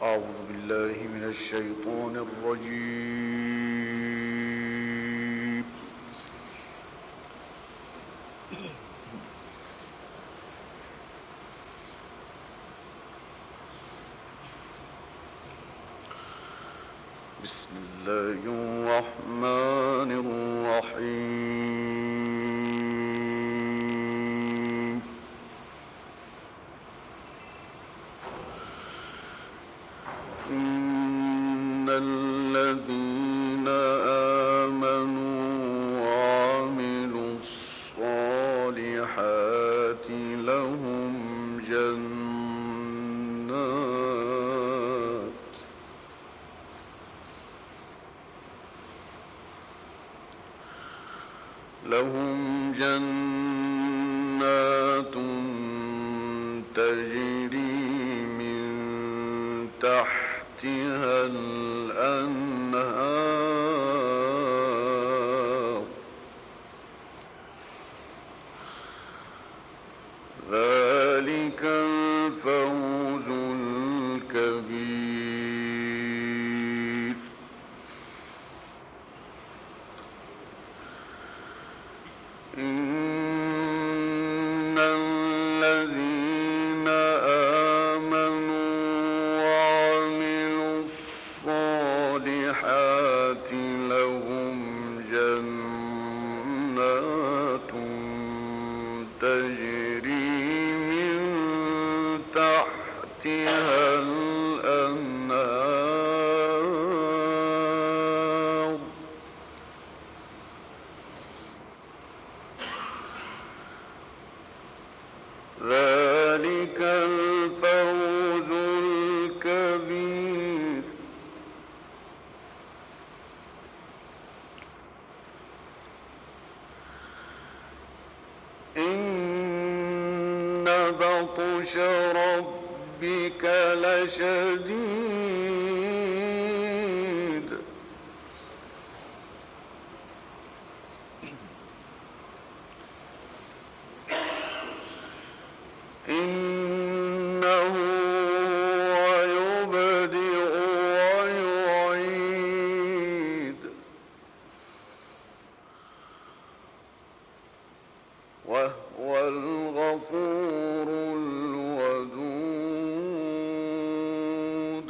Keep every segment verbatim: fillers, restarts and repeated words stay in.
أعوذ بالله من الشيطان الرجيم. بسم الله الرحمن الرحيم. إن الذين آمنوا وعملوا الصالحات لهم جنات لهم جنات تجري من تحتها الأنهار ذلك الفوز الكبير. إن الذين آمنوا وعملوا الصالحات لهم جنات تجري من تحتها الأنهار ذلك الفوز الكبير. إن بطش ربك لشديد إنه هو يبدئ ويعيد وهو الغفور الودود.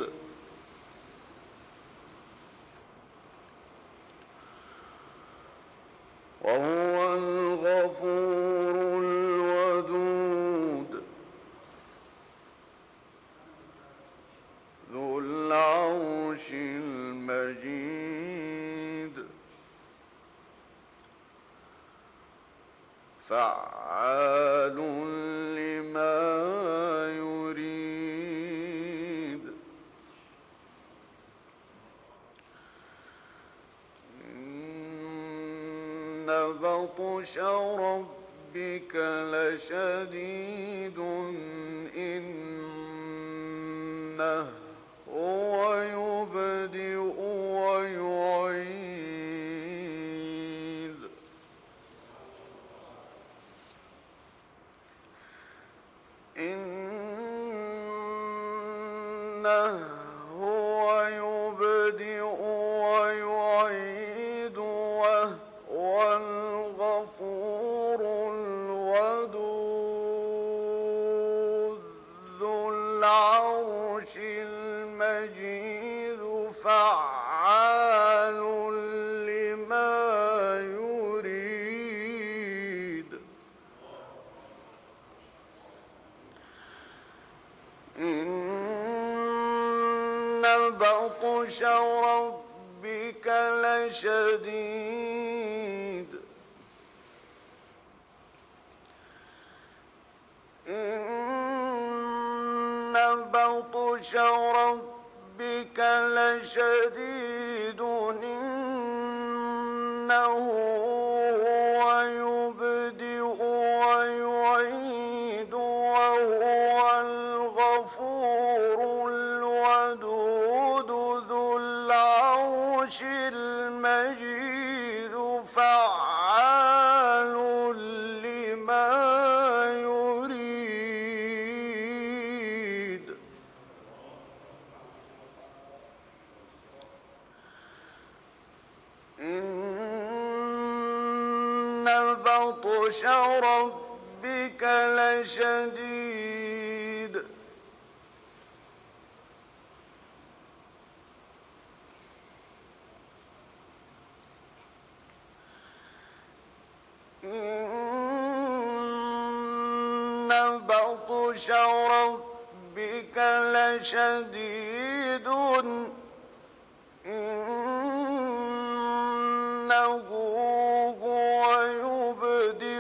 وهو الغفور الودود ذو العرش المجيد فعال لما يريد. إن بطش ربك لشديد إنه هو يبدئ ويعيد إنه هو يبدئ ويعيد وهو الغفور الودود ذو العرش المجيد فعال لما يريد. إن بطش ربك لشديد إن بطش ربك لشديد إنه هو يبدئ ويعيد وهو الغفور الودود ذو العرش المجيد فعال لما يريد. بطش ربك لشديد إن بطش ربك لشديد إنه هو يبدئ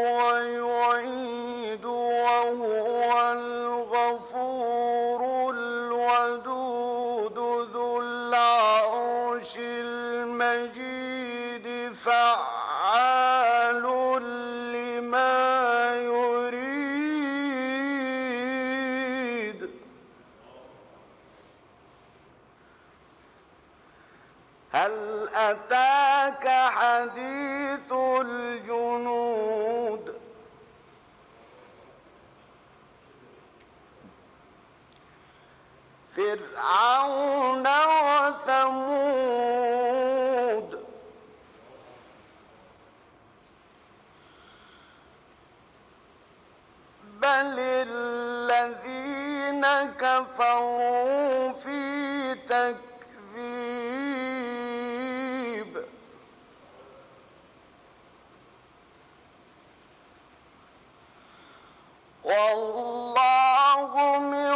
ويعيد وهو الغفور الودود ذو العرش المجيد فعال لما يريد هل أتاك حديث الجنود فرعون وثمود بل الذين كفروا في تكذيب والله من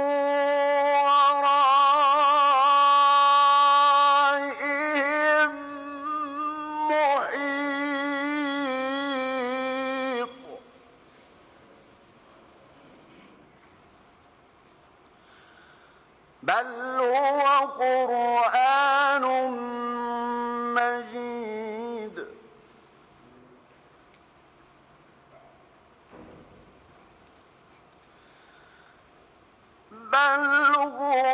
ورائهم محيط بل هو قرآن مجيد بل هو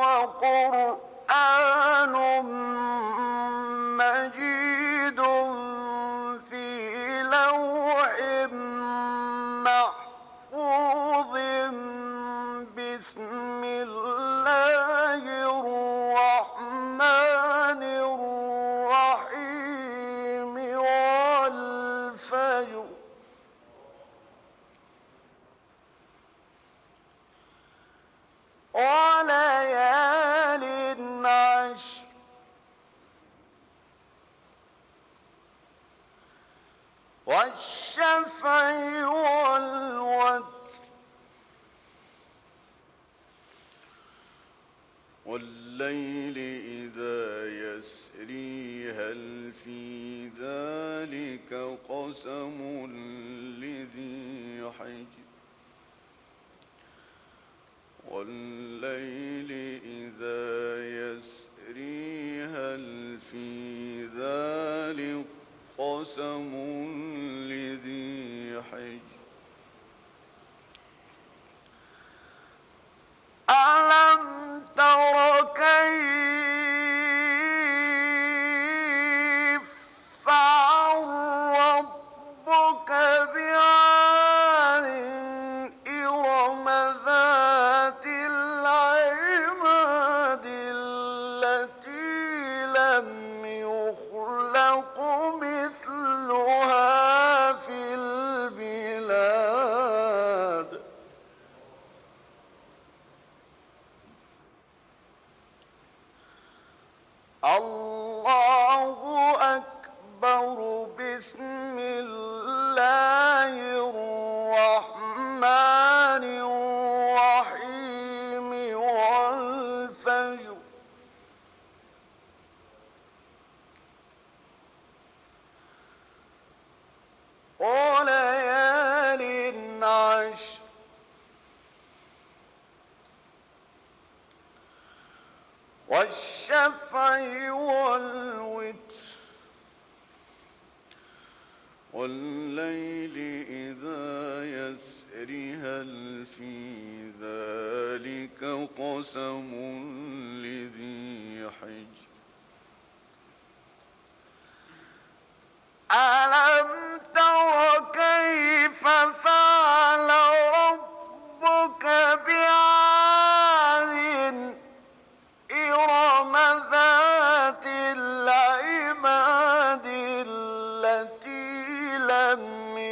قرآن مجيد في لوح محفوظ بسم الله الرحمن الرحيم والفجر وليال عشر والشفع والوتر والليل إذا يسري هل في ذلك قسم لذي حجر والليل إذا يسري هل في ذلك قسم لذي حجر ألم تر كيف فعل ربك بعاد إرم ذات العماد التي لم يخلق مثلها في البلاد الله أكبر بسم الله الرحمن الرحيم والفجر وليال عشر والشفع والوتر والليل إذا يسري هل في ذلك قسم لذي حجر ألم تر كيف فعل ربك بعاد إرم ذات العماد التي لم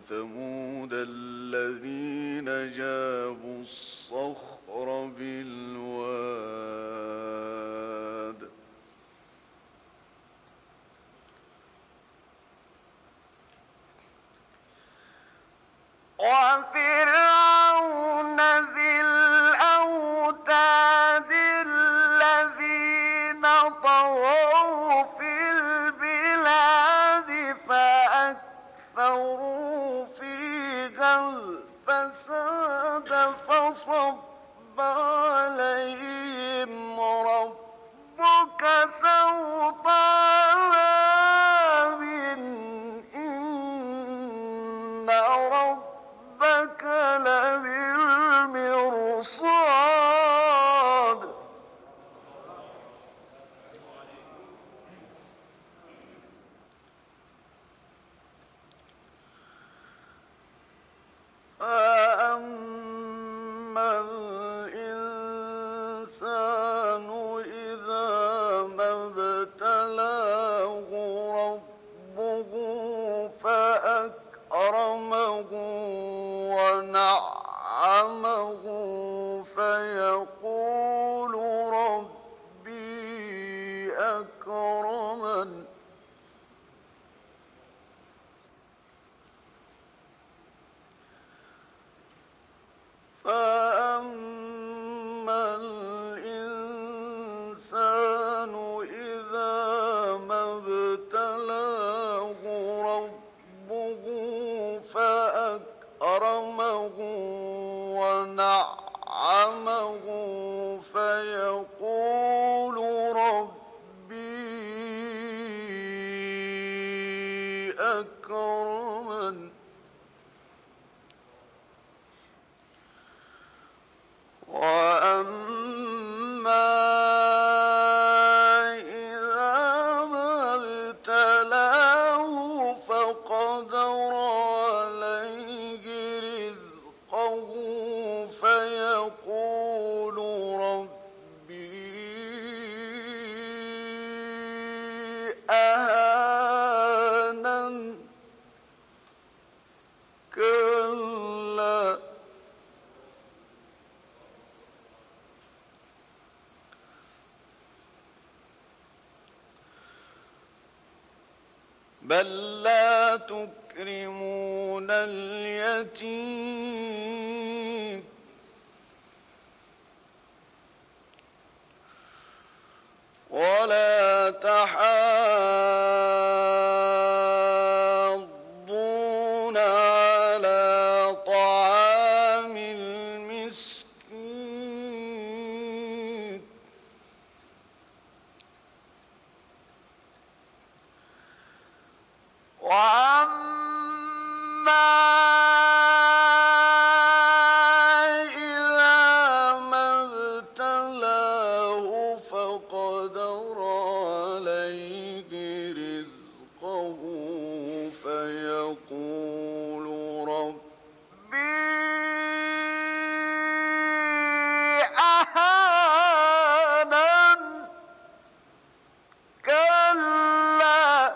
وثمود الذين جابوا الصخر بالواد وفرعون ذي الأوتاد الذين طغوا في البلاد فأكثروا فيها الفساد فصب عليهم ربك سوط عذاب إن ربك لبالمرصاد فأما الإنسان إذا ما ابتلاه ربه فأكرمه ونعمه فيقول ربي أكرمن فأما الإنسان إذا ما ابتلاه ربه فأكرمه ونعمه فيقول ربي أكرمن وأما إذا ما ابتلاه فقدر عليه رزقه فيقول ربي أهانن كلا بل لا تكرمون اليتيم ولا تحاضون على طعام المسكين وأما إذا ما ابتلاه فقدر عليه رزقه فيقول ربي أهانن كلا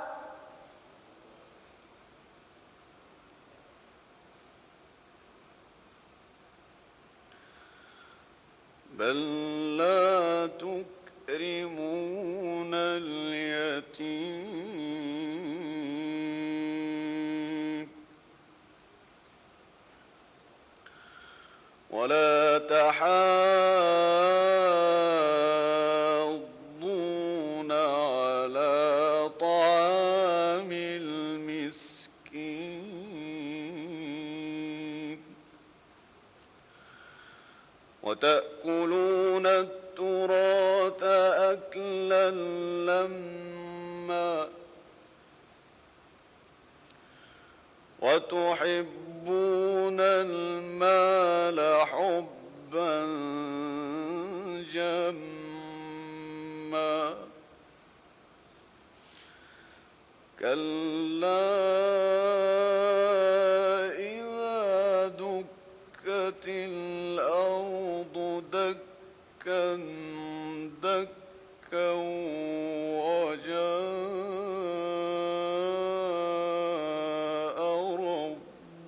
بل لا تكرمون اليتيم ولا تحاضون على طعام المسكين وتأكلون التراث أكلا لما وتحبون المال حبا جما كلا إذا دكت الأرض دكا دكا وجاء ربك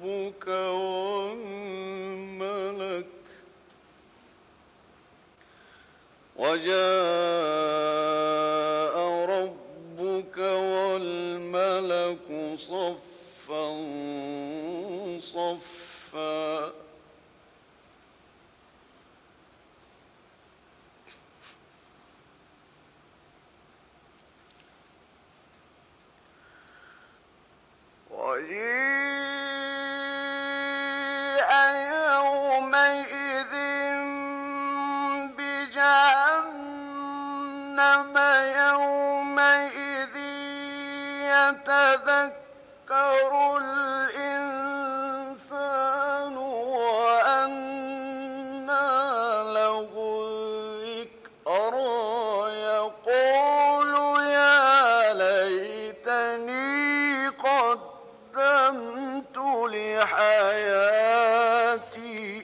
وجاء ربك والملك صفا صفا وجيء يومئذ بجهنم يومئذ يتذكر الإنسان وأنى له الذكرى يقول يا ليتني قدمت لحياتي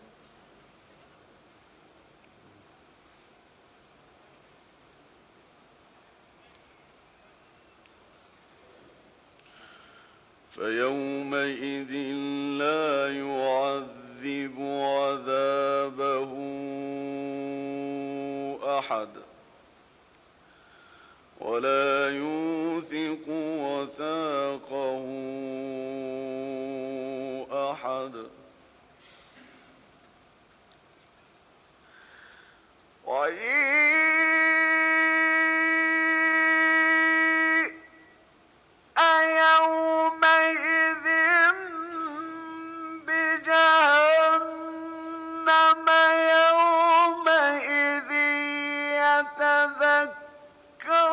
فيومئذ لا يعذب عذابه أحد ولا يوثق وثاقه أحد يومئذ بجهنم يومئذ يتذكر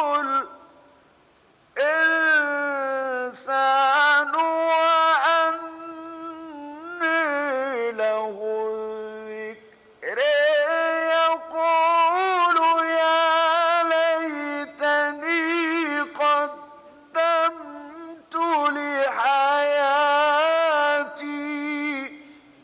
الإنسان وأنى له الذكر يقول يا ليتني قدمت لحياتي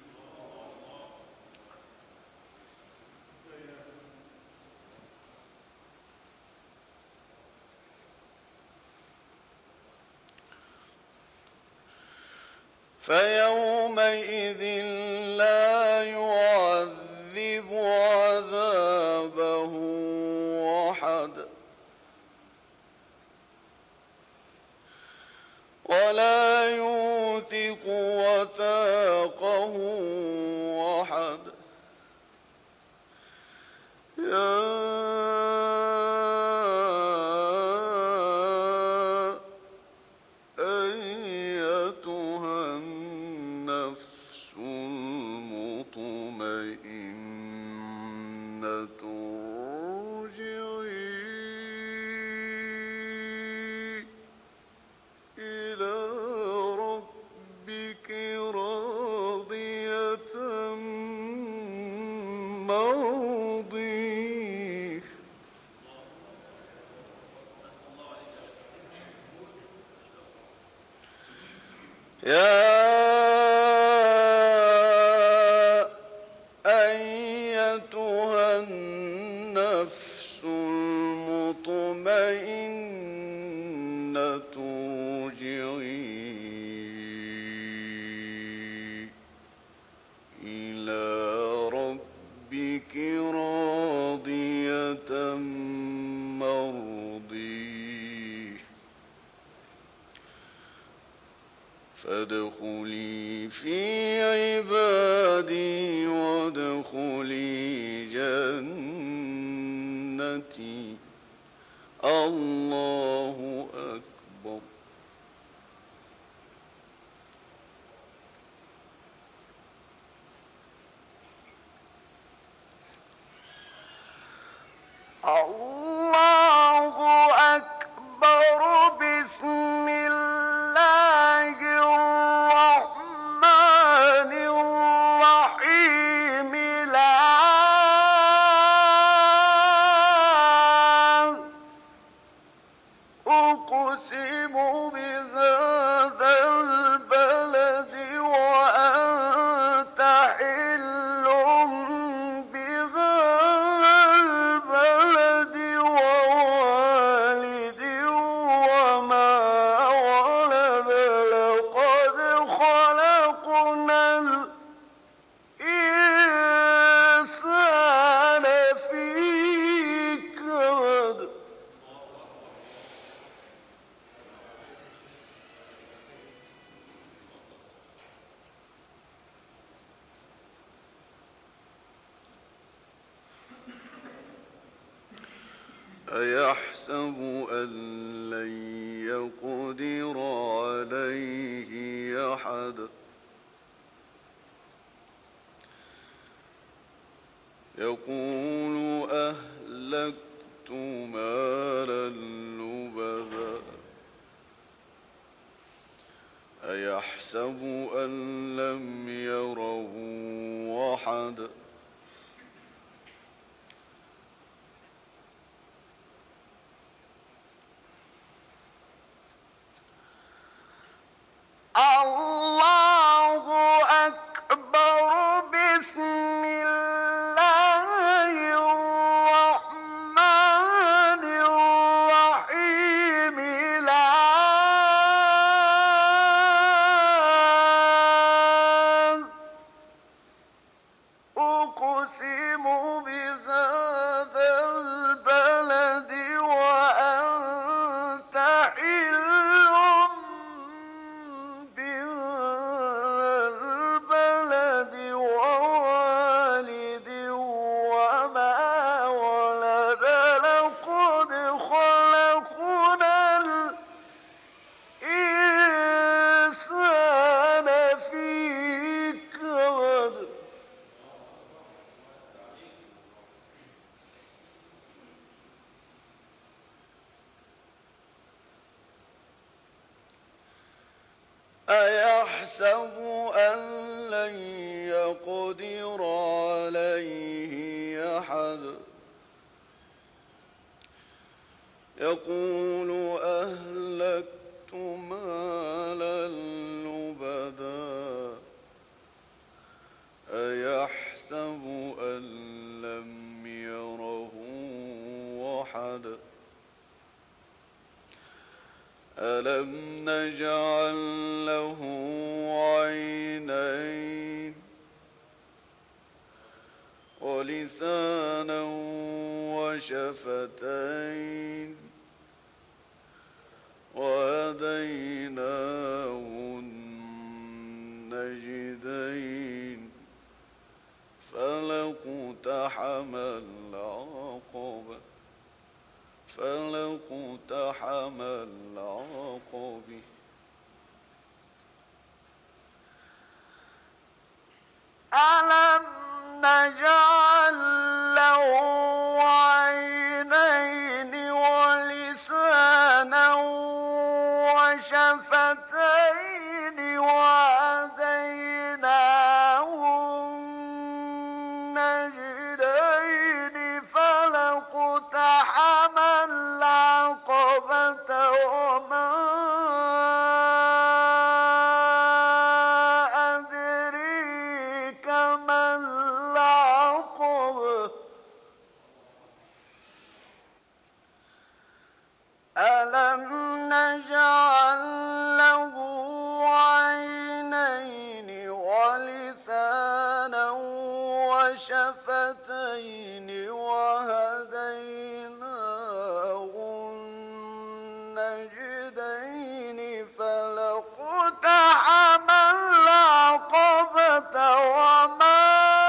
فيومئذ لا يعذب عذابه أحد ولا يوثق وثاقه أحد يا أيتها النفس المطمئنة ارجعي إلى ربك راضية مرضية يا أيتها النفس المطمئنة ارجعي إلى ربك راضية مرضية فادخلي في عبادي وادخلي جنتي الله أكبر. الله أكبر. بسم الله الرحمن الرحيم. لا أقسم بهذا البلد وأنت حل بهذا البلد أيحسب أن لن يقدر عليه أحد يقول أهلكت مالا لبدا أيحسب أن لم يره أحد الله أكبر. بسم الله الرحمن الرحيم. لا أقسم بهذا البلد وأنت حل بالبلد ووالد وما ولد لقد خلقنا الإنسان في كبد. أيحسب أن لن يقدر عليه أحد يقول أهلكت مالا لبدا أيحسب أن لم يره أحد ألم نجعل له عينين ولسانا وشفتين وهديناه النجدين فلاقتحم العقبة فلاقتحم العقبة ألم نجعل له عينين ولسانا وشفتين وهديناه النجدين فلاقتحم العقبة وما أدريك ما العقبة ألم نجعل له عينين ولسانا وشفتين وهديناه النجدين فلاقتحم العقبة وما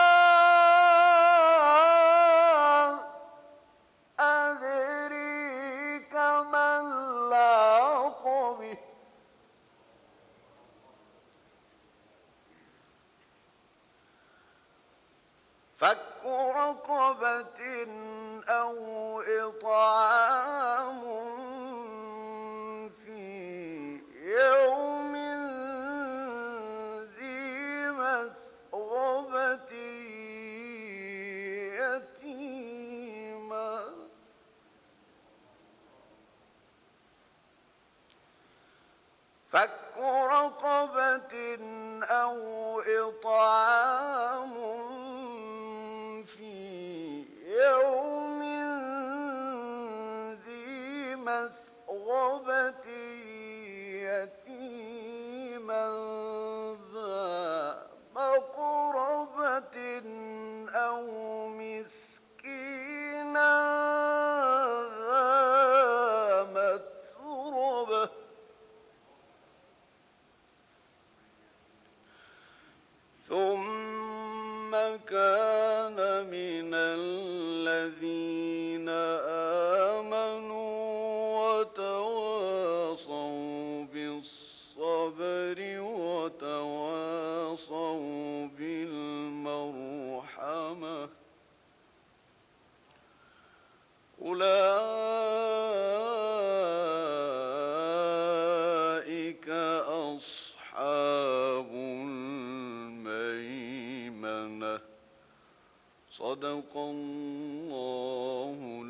أدريك ما العقبة فك رقبة أو إطعام في يوم ذي مسغبة يتيما فك رقبة أو إطعام في يوم ذي مسغبة يتيما ذا مقربة أو مسكينا ذا متربة ثم كان من الذين آمنوا صدق الله